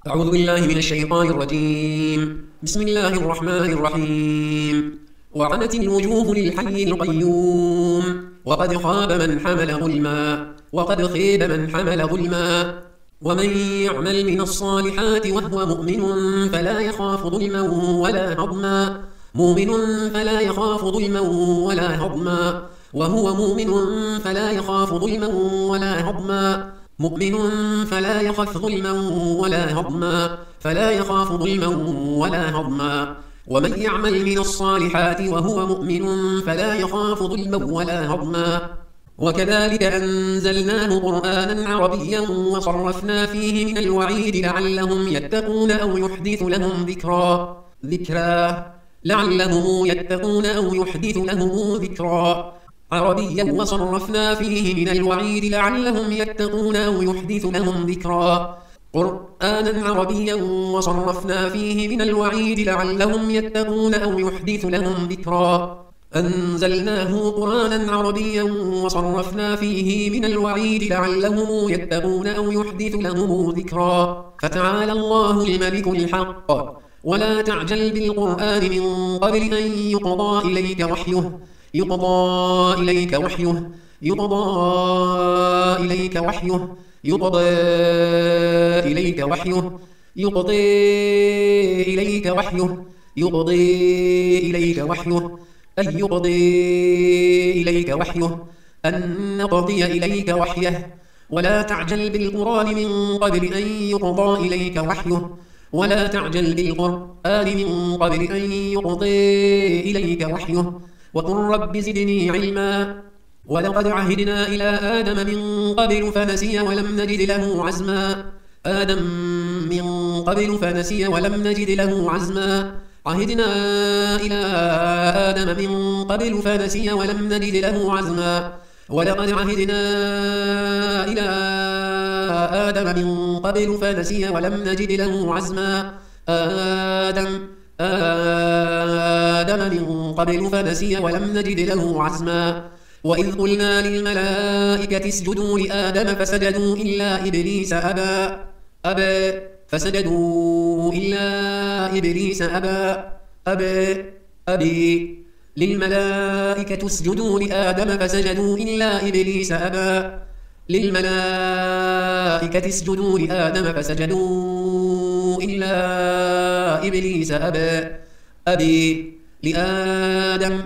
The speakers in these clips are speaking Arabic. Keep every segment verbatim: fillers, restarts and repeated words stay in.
أعوذ بالله من الشيطان الرجيم. بسم الله الرحمن الرحيم. وعنت الوجوه للحي القيوم وقد خاب من حمل ظلما وقد خيب من حمل ظلما. ومن يعمل من الصالحات وهو مؤمن فلا يخاف ظلما ولا هضما مؤمن فلا يخاف ظلما ولا هضما وهو مؤمن فلا يخاف ظلما ولا هضما مؤمن فلا يخاف ظلما ولا هضما فلا يخاف ظلما ولا هضما. ومن يعمل من الصالحات وهو مؤمن فلا يخاف ظلما ولا هضما. وكذلك أنزلناه قرآنا عربيا وصرفنا فيه من الوعيد لعلهم يتقون أو يحدث لهم ذكرا ذكرا لعلهم يتقون أو يحدث لهم ذكرا عربيا وصرفنا فيه من الوعيد لعلهم يتقون أو يحدث لهم ذكرا قرآنا عربيا وصرفنا فيه من الوعيد لعلهم يتقون أو يحدث لهم ذكرا. أنزلناه قرآنا عربيا وصرفنا فيه من الوعيد لعلهم يتقون أو يحدث لهم ذكرا. فتعالى الله الملك الحق ولا تعجل بالقرآن من قبل أن يقضى إليك وحيه يقضى إليك وحيه يقضى إليك وحيه يقضى إليك وحيه يقضى إليك وحيه يقضى إليك وحيه أن يقضي إليك وحيه أن نقضي إليك وحيه. ولا تعجل بالقرآن من قبل أن يقضى إليك وحيه ولا تعجل بالقرآن من قبل أن يقضي إليك وحيه وقل رب زدني علما. ولقد عهدنا إلى آدم من قبل فنسي ولم نجد له عزما آدم من قبل فنسي ولم نجد له عزما. عهدنا إلى آدم من قبل فنسي ولم نجد له عزما. ولقد عهدنا إلى آدم من قبل فنسي ولم نجد له عزما آدم آدم من قبل فنسي ولم نجد له عزما. وإذ قلنا للملائكة اسجدوا لآدم فسجدوا إلا إبليس أبى أبى فسجدوا إلا إبليس أبى أبى أبي للملائكة اسجدوا لآدم فسجدوا إلا إبليس أبى للملائكة اسجدوا لآدم فسجدوا إلا إبليس أبى أبي لآدم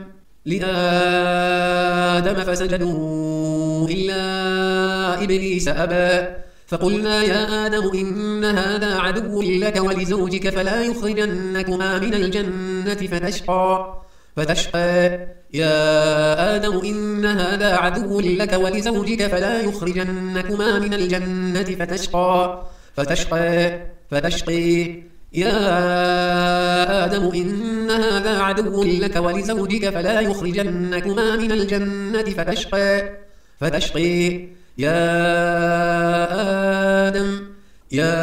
لآدم فسجدوا إلا إبليس أبى. فقلنا يا آدم إن هذا عدو لك ولزوجك فلا يخرجنكما من الجنة فتشقى فتشقى يا آدم إن هذا عدو لك ولزوجك فلا يخرجنكما من الجنة فتشقى فتشقى فتشقي يا آدم إن هذا عدو لك ولزوجك فلا يخرجنكما من الجنة فتشقى فتشقي يا آدم يا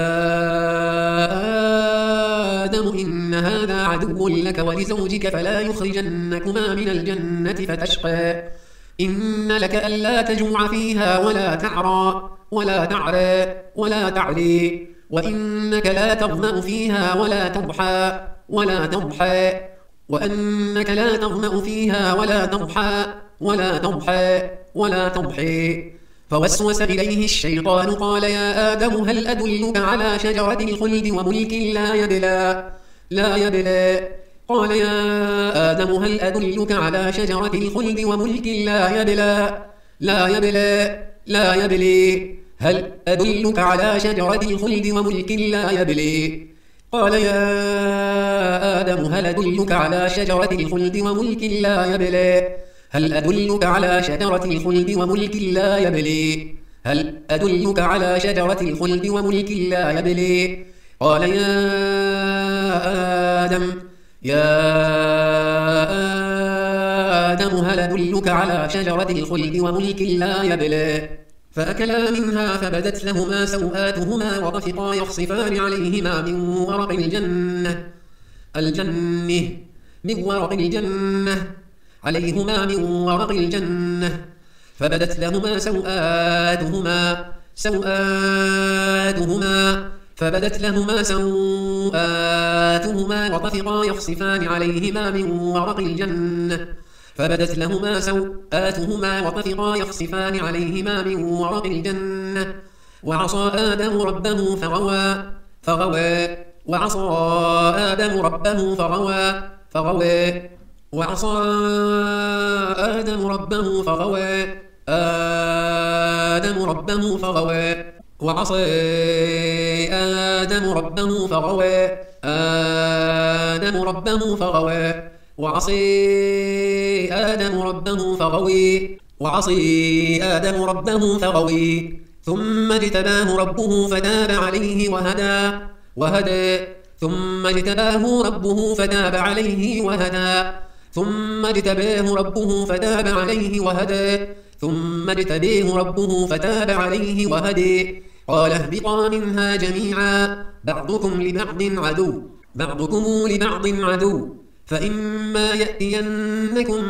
آدم إن هذا عدو لك ولزوجك فلا يخرجنكما من الجنة فتشقى إن لك ألا تجوع فيها ولا تعرى ولا تعرى ولا تعري وإنك لا تظمأ فيها ولا تضحى ولا تضحى وأنك لا تظمأ فيها ولا تضحى ولا تضحى ولا تضحي. فوسوس إليه الشيطان قال يا آدم هل أدلك على شجرة الخلد وملك لا يبلى لا يبلى قال يا آدم هل أدلك على شجرة الخلد وملك لا يبلى لا يبلى لا يبلي هل أدلك على شجرة الخلد وملك لا يبلي قال يا آدم هل أدلك على شجرة الخلد وملك لا يبلي هل أدلك على شجرة الخلد وملك لا يبلي هل أدلك على شجرة الخلد وملك لا يبلي قال يا آدم يا آدم هل أدلك على شجرة الخلد وملك لا يبلي فأكلا منها فبدت لهما سوآتهما وطفقا يخصفان عليهما من ورق الجنة الجنة من ورق الجنة عليهما من ورق الجنة فبدت لهما سوآتهما سوآتهما فبدت لهما سوآتهما وطفقا يخصفان عليهما من ورق الجنة فبدت لهما سوآتهما وطفقا يخصفان عليهما من ورق الجنة وعصى آدم ربه فغوى فغوى وعصى آدم ربه فغوى فغوى وعصى آدم ربه فغوى آدم ربه فغوى وعصى آدم ربه فغوى آدم ربه فغوى وعصى آدم ربه فغوي وعصى آدم ربه فغوي ثم اجتباه ربه فتاب عليه وهدى وهدى ثم اجتباه ربه فتاب عليه وهدى ثم اجتباه ربه فتاب عليه وهدى ثم اجتباه ربه فتاب عليه وهدى قال اهبطا منها جميعا بعضكم لبعض عدو بعضكم لبعض عدو فإما يأتينكم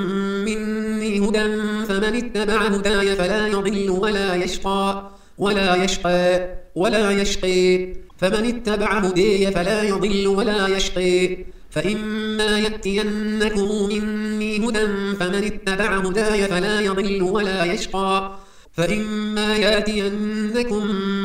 مني هدى فمن اتبع هداي فلا يضل ولا يشقى ولا يشقى ولا يشقي فمن اتبع هداي فلا يضل ولا يشقي فإما يأتينكم مني هدى فمن اتبع هداي فلا يضل ولا يشقى فإما يأتينكم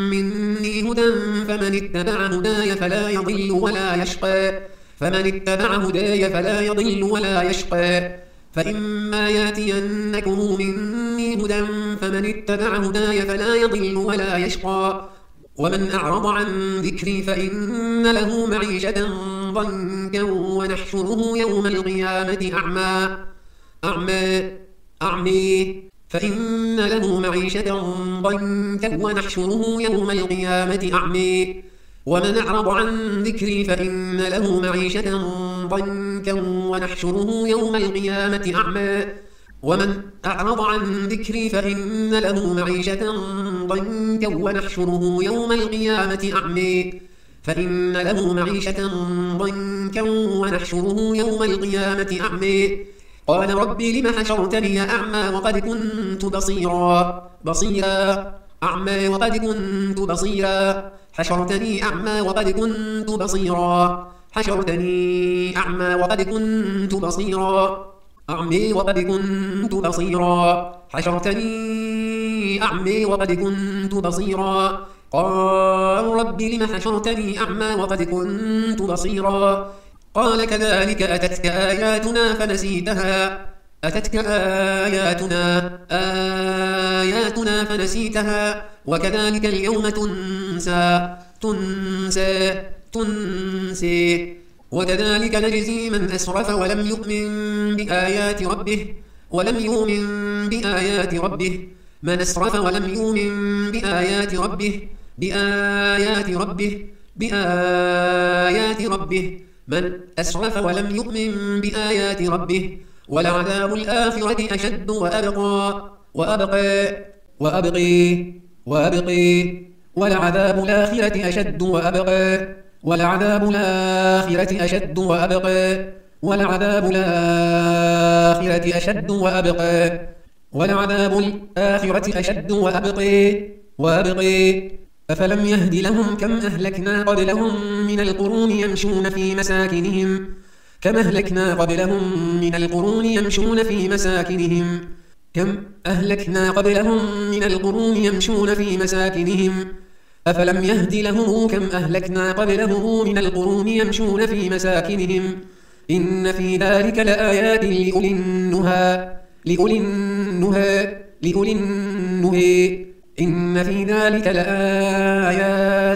مني هدى فمن اتبع هداي فلا يضل ولا يشقى فمن اتبع هداي فلا يضل ولا يشقى فإما يأتينكم مني هدى فمن اتبع هداي فلا يضل ولا يشقى ومن أعرض عن ذكري فإن له معيشة ضنكا ونحشره يوم القيامة أعمى أعمى أعمي فإن له معيشة ضنكا ونحشره يوم القيامة أعمي ومن أعرض عن ذكري فإن له معيشة ضنكا ونحشره يوم القيامة أعمى ومن أعرض عن ذكري فإن له معيشة ضنكا ونحشره يوم القيامة أعمى فإن له معيشة ضنكا ونحشره يوم القيامة أعمى قال رب لم حشرتني أعمى وقد كنت بصيرا بصيرا أعمى وقد كنت بصيرا حشرتني أعمى وقد كنت بصيرا حشرتني أعمى وقد كنت بصيرا أعمي وقد كنت بصيرا حشرتني أعمي وقد كنت بصيرا قال رب لم حشرتني أعمى وقد كنت بصيرا قال كذلك أتتك آياتنا فنسيتها أتتك آياتنا آياتنا فنسيتها وكذلك اليوم تنسى تنسى تنسي وكذلك نجزي من أسرف ولم يؤمن بآيات ربه ولم يؤمن بآيات ربه من أسرف ولم يؤمن بآيات ربه بآيات ربه بآيات ربه من أسرف ولم يؤمن بآيات ربه ولعذاب الآخرة أشد وأبقى وأبقى وأبقي وأبقي ولعذاب الآخرة أشد وأبقى ولعذاب الآخرة أشد وأبقى ولعذاب الآخرة أشد وأبقى ولعذاب الآخرة أشد وأبقي وأبقي أفلم يهد لهم كم أهلكنا قبلهم من القرون يمشون في مساكنهم كم أهلكنا قبلهم من القرون يمشون في مساكنهم كم أهلكنا قبلهم من القرون يمشون في مساكنهم أفلم يهد لهم كم أهلكنا قبلهم من القرون يمشون في مساكنهم إن في ذلك لآيات لأولي النهى لأولي النهى لأولي النهى إن في ذلك لآيات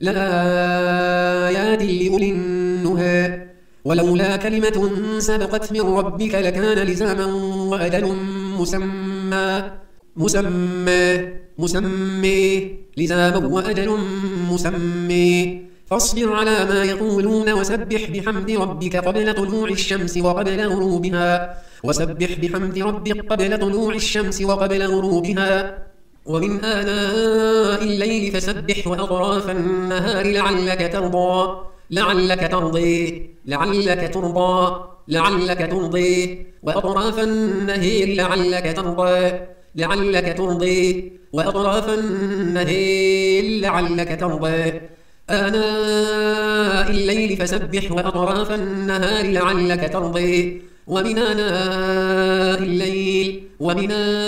لآيات لأولي النهى ولولا كلمة سبقت من ربك لكان لزاما وأجل مسمى مسمى مسمى لزاما وأجل مسمى فاصبر على ما يقولون وسبح بحمد ربك قبل طلوع الشمس وقبل غروبها وسبح بحمد ربك قبل طلوع الشمس وقبل غروبها ومن آناء الليل فسبح وأطراف النهار لعلك ترضى لعلك ترضي لعلك ترضى لعلك ترضي وأطراف النهار لعلك ترضى لعلك ترضي وأطراف النهار لعلك ترضى آناء الليل فسبح وأطراف النهار لعلك ترضي ومن آناء الليل ومن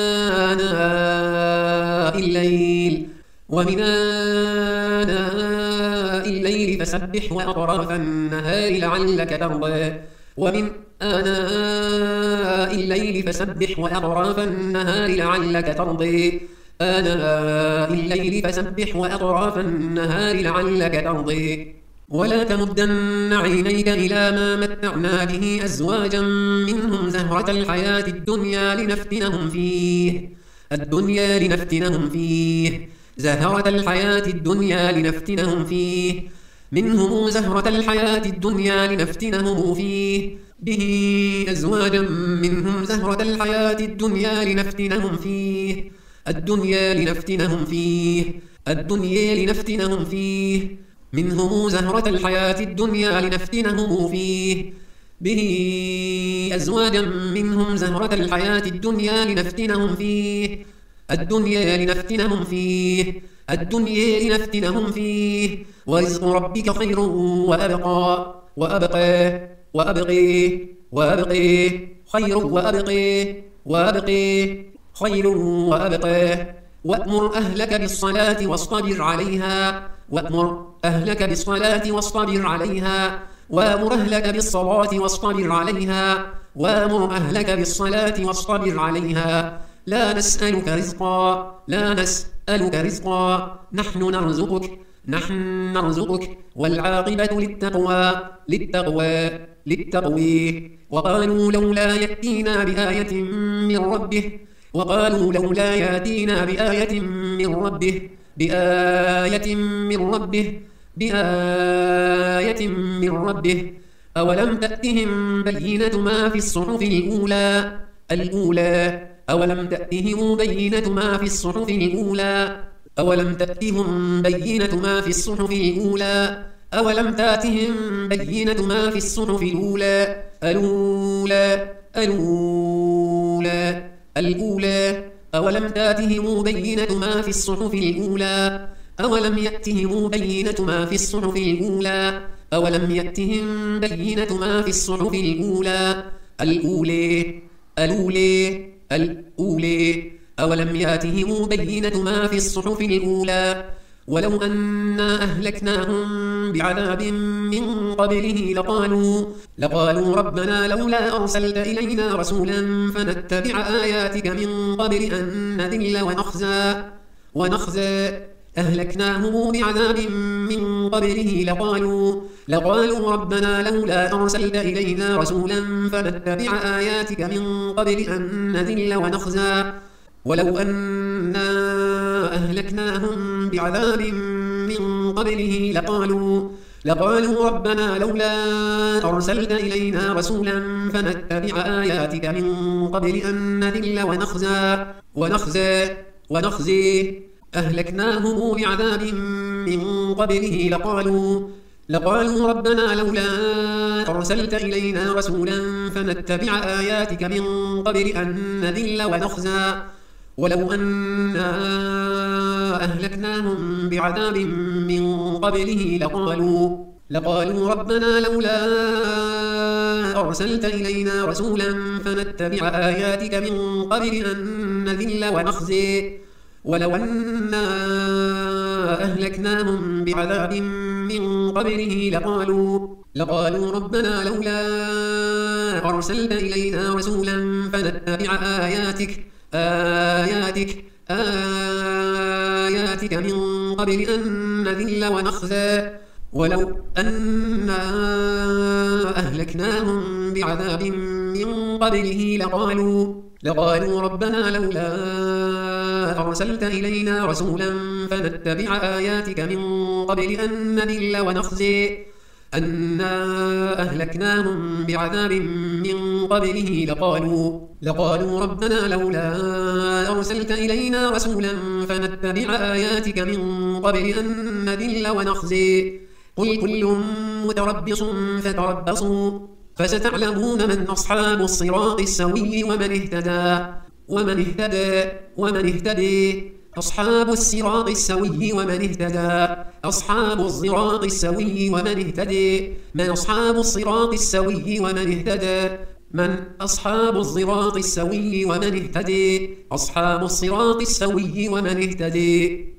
آناء الليل ومن آناء الليل فسبح وأطراف النهار لعلك ترضي ومن آناء الليل فسبح وأطراف النهار لعلك ترضي آناء الليل فسبح وأطراف النهار لعلك ترضي ولا تمدن عينيك إلى ما متعنا به أزواجا منهم زهرة الحياة الدنيا لنفتنهم فيه الدنيا لنفتنهم فيه زهرة الحياة الدنيا لنفتنهم فيه منهم زهرة الحياة الدنيا لنفتنهم فيه به أزواجا منهم زهرة الحياة الدنيا لنفتنهم فيه الدنيا لنفتنهم فيه الدنيا لنفتنهم فيه منهم زهرة الحياة الدنيا لنفتنهم فيه به أزواجا منهم زهرة الحياة الدنيا لنفتنهم فيه الدنيا لنفتنهم فيه الدنيا لنفتنهم فيه ورزق ربك خير وأبقى وأبقى وأبقي وأبقي خير وأبقي وأبقي خير وأبقى وأمر أهلك بالصلاة واصطبر عليها وأمر أهلك بالصلاة واصطبر عليها وأمر أهلك بالصلاة واصطبر عليها وأمر أهلك بالصلاة واصطبر عليها لا نسألك رزقا لا نسألك رزقا نحن نرزقك نحن نرزقك والعاقبة للتقوى للتقوى للتقوى وقالوا لولا يأتينا بآية من ربه وقالوا لولا يأتينا بآية من ربه بآية من ربه بآية من ربه أولم تأتهم بينة ما في الصحف الأولى الأولى أولم تأتهم بينة ما في الصحف الأولى أولم تأتهم بينة ما في الصحف الأولى أولم تأتهم بينة ما في الصحف الأولى الأولى الأولى الأولى أولم تأتهم بينة ما في الصحف الأولى أولم يأتهم بينة ما في الصحف الأولى أولم يأتهم بينة ما في الصحف الأولى الأولى الأولى الأولى أولم يأتهم بينة ما في الصحف الأولى ولو أنا أهلكناهم بعذاب من قبله لقالوا لقالوا ربنا لولا أرسلت إلينا رسولا فنتبع آياتك من قبل أن نذل ونخزى ونخزى أهلكناهم بعذاب من قبله لقالوا لقالوا ربنا لولا أرسلت إلينا رسولا فنتبع آياتك من قبل أن نذل ونخزى ولو أنا أهلكناهم بعذاب من قبله لقالوا لقالوا ربنا لولا أرسلت إلينا رسولا فنتبع آياتك من قبل أن نذل ونخزى ونخزى ونخزي أهلكناهم بعذاب من قبله لقالوا لقالوا ربنا لولا أرسلت إلينا رسولا فنتبع آياتك من قبل أن نذل ونخزى ولو أنا أهلكناهم بعذاب من قبله لقالوا لقالوا ربنا لولا أرسلت إلينا رسولا فنتبع آياتك من قبل أن نذل ونخزي ولو أنا أهلكناهم بعذاب من قبله لقالوا لقالوا ربنا لولا أرسلت إلينا رسولا فنتبع آياتك آياتك آياتك من قبل أن نذل ونخزى ولو أنا أهلكناهم بعذاب من قبله لقالوا لقالوا ربنا لولا أرسلت إلينا رسولا فنتبع آياتك من قبل أن نذل ونخزي أنا أهلكناهم بعذاب من قبله لقالوا لقالوا ربنا لولا أرسلت إلينا رسولا فنتبع آياتك من قبل أن نذل ونخزي قل كل متربص فتربصوا فستعلمون من أصحاب الصراط السوي ومن اهتدى ومن اهتدى ومن اهتدي أصحاب الصراط السوي ومن اهتدى أصحاب الصراط السوي ومن اهتدى من أصحاب الصراط السوي ومن اهتدى من أصحاب الصراط السوي ومن اهتدى أصحاب الصراط السوي ومن اهتدى